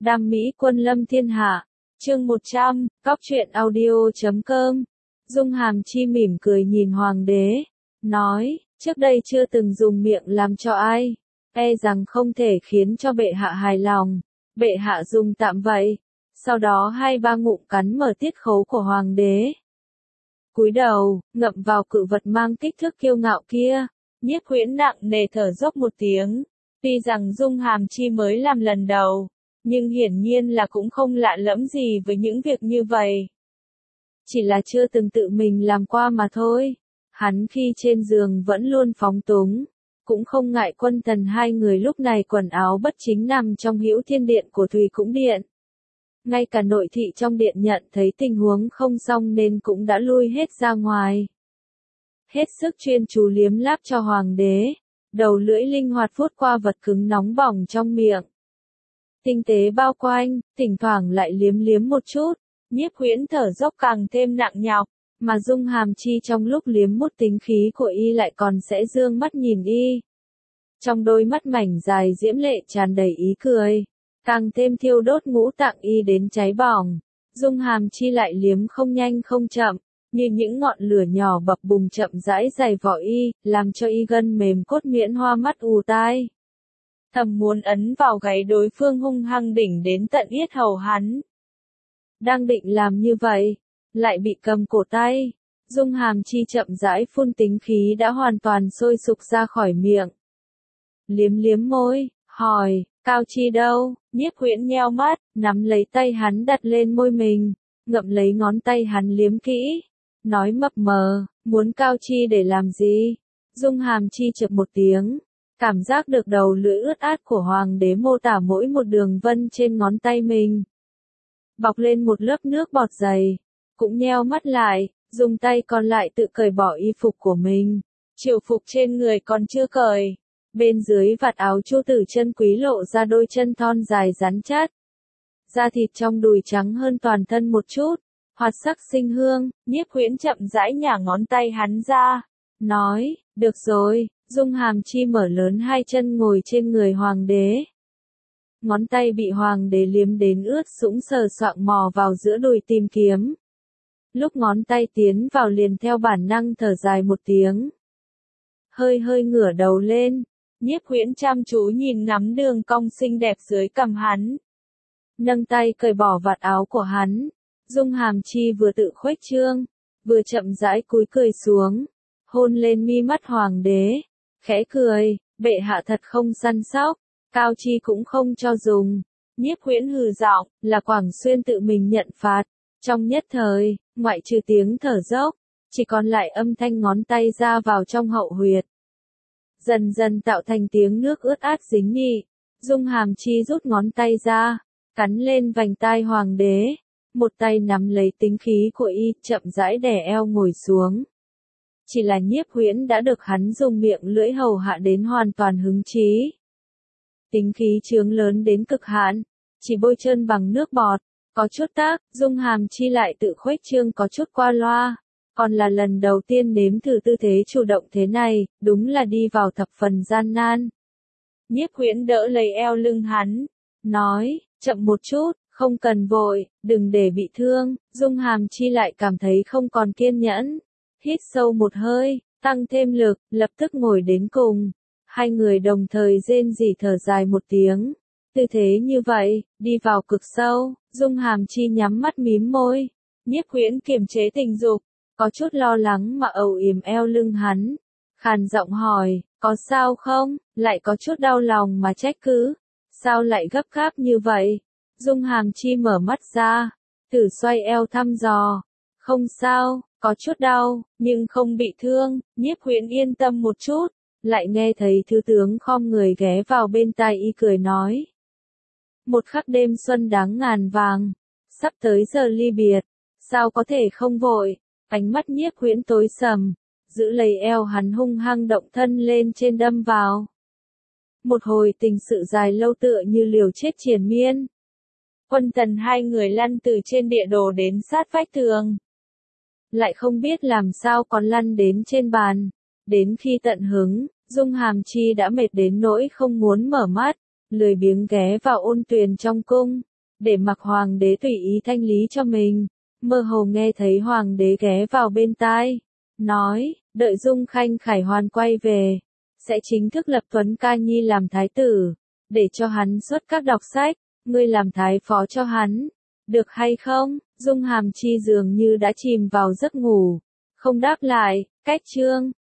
Đam mỹ quân lâm thiên hạ. Chương 100, Cóc truyện audio.com. Dung Hàm Chi mỉm cười nhìn hoàng đế, nói, trước đây chưa từng dùng miệng làm cho ai, e rằng không thể khiến cho bệ hạ hài lòng, bệ hạ dùng tạm vậy. Sau đó 2-3 ngụm cắn mở tiết khấu của hoàng đế. Cúi đầu, ngậm vào cự vật mang kích thước kiêu ngạo kia, Nhiếp Huyễn nặng nề thở dốc một tiếng. Tuy rằng Dung Hàm Chi mới làm lần đầu, nhưng hiển nhiên là cũng không lạ lẫm gì với những việc như vậy. Chỉ là chưa từng tự mình làm qua mà thôi. Hắn khi trên giường vẫn luôn phóng túng, cũng không ngại Quân Tần hai người lúc này quần áo bất chính nằm trong Hữu Thiên Điện của Thùy Cũng Điện. Ngay cả nội thị trong điện nhận thấy tình huống không xong nên cũng đã lui hết ra ngoài. Hết sức chuyên chú liếm láp cho hoàng đế, đầu lưỡi linh hoạt vuốt qua vật cứng nóng bỏng trong miệng. Tinh tế bao quanh, thỉnh thoảng lại liếm liếm một chút, Nhiếp Huyễn thở dốc càng thêm nặng nhọc, mà Dung Hàm Chi trong lúc liếm mút tính khí của y lại còn sẽ dương mắt nhìn y. Trong đôi mắt mảnh dài diễm lệ tràn đầy ý cười, càng thêm thiêu đốt ngũ tạng y đến cháy bỏng. Dung Hàm Chi lại liếm không nhanh không chậm, như những ngọn lửa nhỏ bập bùng chậm rãi dày vỏ y, làm cho y gân mềm cốt miễn hoa mắt ù tai. Thầm muốn ấn vào gáy đối phương hung hăng đỉnh đến tận yết hầu hắn. Đang định làm như vậy, lại bị cầm cổ tay. Dung Hàm Chi chậm rãi phun tính khí đã hoàn toàn sôi sục ra khỏi miệng. Liếm liếm môi, hỏi, Cao Chi đâu? Nhiếp Huyễn nheo mắt, nắm lấy tay hắn đặt lên môi mình, ngậm lấy ngón tay hắn liếm kỹ. Nói mập mờ, muốn Cao Chi để làm gì? Dung Hàm Chi chợt một tiếng, cảm giác được đầu lưỡi ướt át của hoàng đế mô tả mỗi một đường vân trên ngón tay mình. Bọc lên một lớp nước bọt dày, cũng nheo mắt lại, dùng tay còn lại tự cởi bỏ y phục của mình. Triều phục trên người còn chưa cởi. Bên dưới vạt áo Chu Tử chân quý lộ ra đôi chân thon dài rắn chắc. Da thịt trong đùi trắng hơn toàn thân một chút, hoạt sắc sinh hương. Nhiếp Huyễn chậm rãi nhả ngón tay hắn ra, nói, được rồi. Dung Hàm Chi mở lớn hai chân ngồi trên người hoàng đế. Ngón tay bị hoàng đế liếm đến ướt sũng sờ soạng mò vào giữa đùi tìm kiếm. Lúc ngón tay tiến vào liền theo bản năng thở dài một tiếng. Hơi hơi ngửa đầu lên, Nhiếp Huyễn chăm chú nhìn ngắm đường cong xinh đẹp dưới cằm hắn. Nâng tay cởi bỏ vạt áo của hắn. Dung Hàm Chi vừa tự khuếch trương, vừa chậm rãi cúi cười xuống, hôn lên mi mắt hoàng đế, khẽ cười, bệ hạ thật không săn sóc, Cao Chi cũng không cho dùng. Nhiếp Huyễn hừ giọng, là Quảng Xuyên tự mình nhận phạt. Trong nhất thời, ngoại trừ tiếng thở dốc, chỉ còn lại âm thanh ngón tay ra vào trong hậu huyệt. Dần dần tạo thành tiếng nước ướt át dính nhị. Dung Hàm Chi rút ngón tay ra, cắn lên vành tai hoàng đế, một tay nắm lấy tính khí của y, chậm rãi đè eo ngồi xuống. Chỉ là Nhiếp Huyễn đã được hắn dùng miệng lưỡi hầu hạ đến hoàn toàn hứng chí. Tính khí chướng lớn đến cực hạn, chỉ bôi trơn bằng nước bọt, có chút tác. Dung Hàm Chi lại tự khuếch trương có chút qua loa. Còn là lần đầu tiên nếm thử tư thế chủ động thế này, đúng là đi vào thập phần gian nan. Nhiếp Huyễn đỡ lấy eo lưng hắn, nói, chậm một chút, không cần vội, đừng để bị thương. Dung Hàm Chi lại cảm thấy không còn kiên nhẫn. Hít sâu một hơi, tăng thêm lực, lập tức ngồi đến cùng. Hai người đồng thời rên rỉ thở dài một tiếng. Tư thế như vậy, đi vào cực sâu. Dung Hàm Chi nhắm mắt mím môi. Nhiếp Huyễn kiềm chế tình dục, có chút lo lắng mà âu yếm eo lưng hắn. Khàn giọng hỏi, có sao không? Lại có chút đau lòng mà trách cứ. Sao lại gấp gáp như vậy? Dung Hàm Chi mở mắt ra, thử xoay eo thăm dò. Không sao, có chút đau, nhưng không bị thương. Nhiếp Huyễn yên tâm một chút, lại nghe thấy thứ tướng khom người ghé vào bên tai y cười nói. Một khắc đêm xuân đáng ngàn vàng, sắp tới giờ ly biệt, sao có thể không vội? Ánh mắt Nhiếp Huyễn tối sầm, giữ lấy eo hắn hung hăng động thân lên trên đâm vào. Một hồi tình sự dài lâu tựa như liều chết triền miên. Quân Tần hai người lăn từ trên địa đồ đến sát vách tường. Lại không biết làm sao còn lăn đến trên bàn. Đến khi tận hứng, Dung Hàm Chi đã mệt đến nỗi không muốn mở mắt, lười biếng ghé vào ôn tuyền trong cung. để mặc hoàng đế tùy ý thanh lý cho mình. Mơ hồ nghe thấy hoàng đế ghé vào bên tai, nói, đợi Dung Khanh Khải Hoàn quay về, sẽ chính thức lập Tuấn Ca Nhi làm thái tử, để cho hắn xuất các đọc sách, ngươi làm thái phó cho hắn, được hay không? Dung Hàm Chi dường như đã chìm vào giấc ngủ, không đáp lại, cách chương.